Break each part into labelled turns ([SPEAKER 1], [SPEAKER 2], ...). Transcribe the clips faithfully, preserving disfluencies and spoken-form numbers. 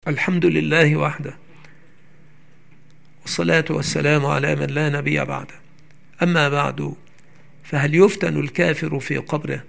[SPEAKER 1] الحمد لله وحده، والصلاة والسلام على من لا نبي بعده. أما بعد، فهل يفتن الكافر في قبره؟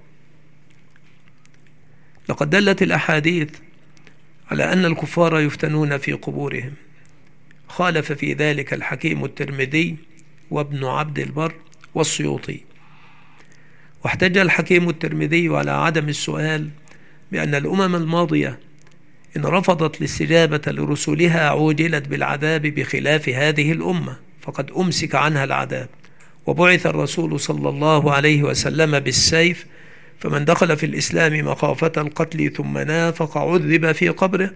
[SPEAKER 1] لقد دلت الأحاديث على أن الكفار يفتنون في قبورهم. خالف في ذلك الحكيم الترمذي وابن عبد البر والسيوطي. واحتج الحكيم الترمذي على عدم السؤال بأن الأمم الماضية إن رفضت الاستجابة لرسلها عوجلت بالعذاب، بخلاف هذه الأمة فقد أمسك عنها العذاب، وبعث الرسول صلى الله عليه وسلم بالسيف، فمن دخل في الإسلام مخافة القتل ثم نافق عذب في قبره.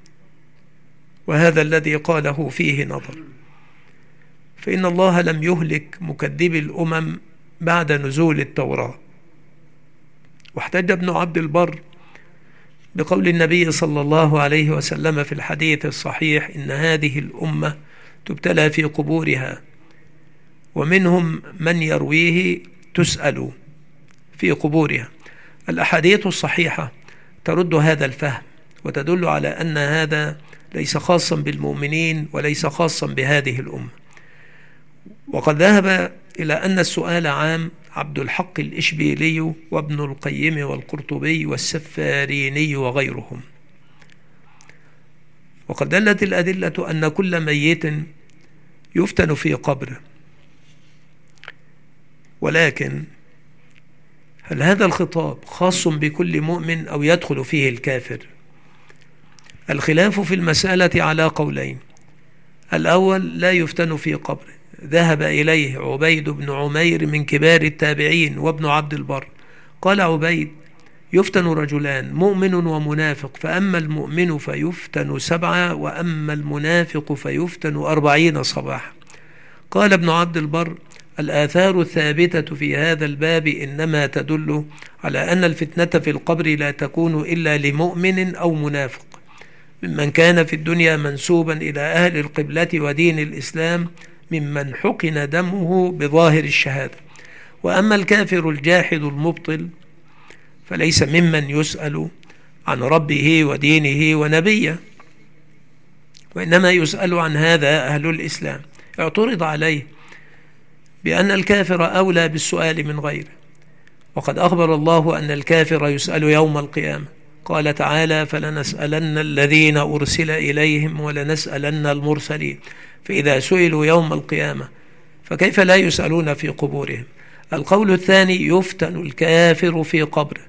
[SPEAKER 1] وهذا الذي قاله فيه نظر، فإن الله لم يهلك مكذبي الأمم بعد نزول التوراة. واحتج ابن عبد البر بقول النبي صلى الله عليه وسلم في الحديث الصحيح: إن هذه الأمة تبتلى في قبورها، ومنهم من يرويه تسأل في قبورها. الأحاديث الصحيحة ترد هذا الفهم، وتدل على أن هذا ليس خاصا بالمؤمنين وليس خاصا بهذه الأمة. وقد ذهب إلى أن السؤال عام عبد الحق الإشبيلي وابن القيم والقرطبي والسفاريني وغيرهم. وقد دلت الأدلة أن كل ميت يفتن في قبره، ولكن هل هذا الخطاب خاص بكل مؤمن أو يدخل فيه الكافر؟ الخلاف في المسألة على قولين. الأول: لا يفتن في قبره، ذهب إليه عبيد بن عمير من كبار التابعين وابن عبد البر. قال عبيد: يفتن رجلان، مؤمن ومنافق، فأما المؤمن فيفتن سبعة، وأما المنافق فيفتن أربعين صباحا. قال ابن عبد البر: الآثار الثابتة في هذا الباب إنما تدل على أن الفتنة في القبر لا تكون إلا لمؤمن أو منافق ممن كان في الدنيا منسوبا إلى أهل القبلة ودين الإسلام، ممن حقن دمه بظاهر الشهادة. وأما الكافر الجاحد المبطل فليس ممن يسأل عن ربه ودينه ونبيه، وإنما يسأل عن هذا أهل الإسلام. اعترض عليه بأن الكافر أولى بالسؤال من غيره، وقد أخبر الله أن الكافر يسأل يوم القيامة. قال تعالى: فلنسألن الذين أرسل إليهم ولنسألن المرسلين. فإذا سئلوا يوم القيامة فكيف لا يسألون في قبورهم؟ القول الثاني: يفتن الكافر في قبره،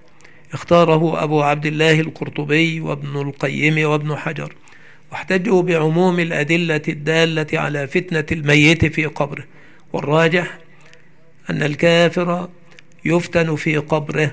[SPEAKER 1] اختاره أبو عبد الله القرطبي وابن القيم وابن حجر، واحتجوا بعموم الأدلة الدالة على فتنة الميت في قبره. والراجح أن الكافر يفتن في قبره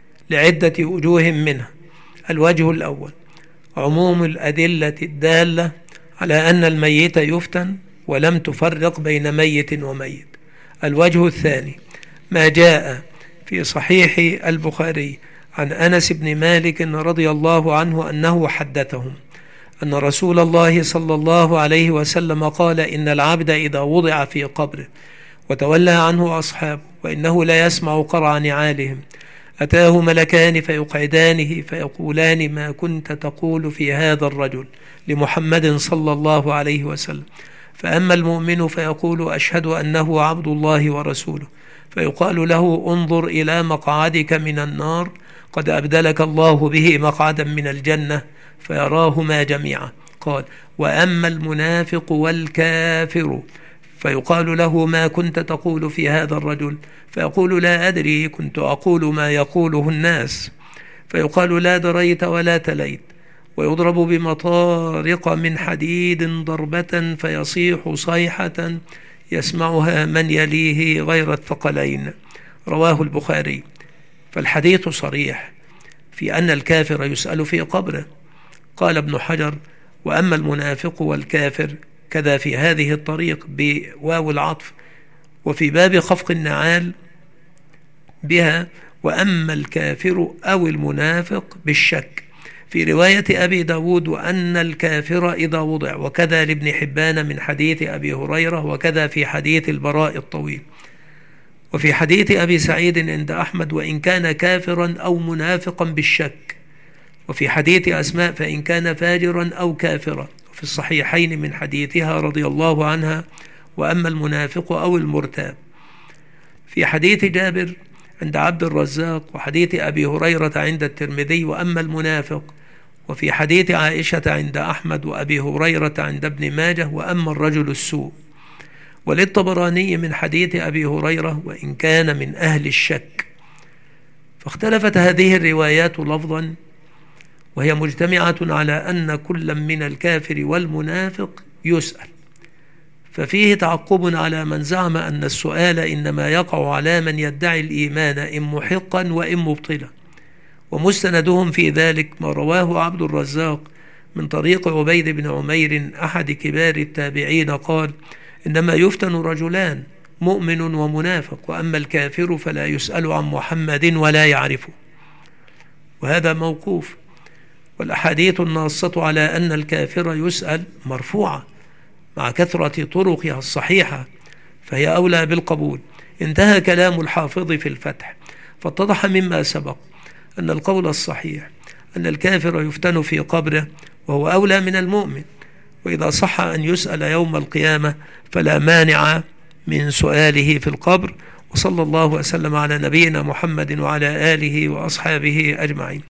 [SPEAKER 1] لعدة وجوه منها. الوجه الأول: عموم الأدلة الدالة على أن الميت يفتن، ولم تفرق بين ميت وميت. الوجه الثاني: ما جاء في صحيح البخاري عن أنس بن مالك رضي الله عنه أنه حدثهم أن رسول الله صلى الله عليه وسلم قال: إن العبد إذا وضع في قبره وتولى عنه أصحابه وإنه لا يسمع قرع نعالهم، أتاه ملكان فيقعدانه فيقولان: ما كنت تقول في هذا الرجل؟ لمحمد صلى الله عليه وسلم. فأما المؤمن فيقول: أشهد أنه عبد الله ورسوله، فيقال له: انظر إلى مقعدك من النار، قد أبدلك الله به مقعدا من الجنة، فيراهما جميعا. قال: وأما المنافق والكافر فيقال له: ما كنت تقول في هذا الرجل؟ فيقول: لا أدري، كنت أقول ما يقوله الناس. فيقال: لا دريت ولا تليت. ويضرب بمطارق من حديد ضربة فيصيح صيحة يسمعها من يليه غير الثقلين. رواه البخاري. فالحديث صريح في أن الكافر يسأل في قبره. قال ابن حجر: وأما المنافق والكافر كذا في هذه الطريق بواو العطف، وفي باب خفق النعال بها: وأما الكافر أو المنافق بالشك. في رواية أبي داود: وأن الكافر إذا وضع. وكذا لابن حبان من حديث أبي هريرة، وكذا في حديث البراء الطويل. وفي حديث أبي سعيد عند أحمد: وإن كان كافرا أو منافقا بالشك. وفي حديث أسماء فإن كان فاجرا أو كافرا، وفي الصحيحين من حديثها رضي الله عنها وأما المنافق أو المرتاب. في حديث جابر عند عبد الرزاق، وحديث أبي هريرة عند الترمذي وأما المنافق، وفي حديث عائشة عند أحمد وأبي هريرة عند ابن ماجه وأما الرجل السوء. وللطبراني من حديث أبي هريرة وإن كان من أهل الشك. فاختلفت هذه الروايات لفظا، وهي مجتمعة على أن كل من الكافر والمنافق يسأل، ففيه تعقب على من زعم أن السؤال إنما يقع على من يدعي الإيمان إن محقا وإن مبطلا، ومستندهم في ذلك ما رواه عبد الرزاق من طريق عبيد بن عمير أحد كبار التابعين قال: إنما يفتن رجلان مؤمن ومنافق، وأما الكافر فلا يسأل عن محمد ولا يعرفه. وهذا موقوف، والأحاديث الناصة على أن الكافر يسأل مرفوعة مع كثرة طرقها الصحيحة، فهي أولى بالقبول. انتهى كلام الحافظ في الفتح، فاتضح مما سبق أن القول الصحيح أن الكافر يفتن في قبره وهو أولى من المؤمن، وإذا صح أن يسأل يوم القيامة فلا مانع من سؤاله في القبر. وصلى الله وسلم على نبينا محمد وعلى آله وأصحابه أجمعين.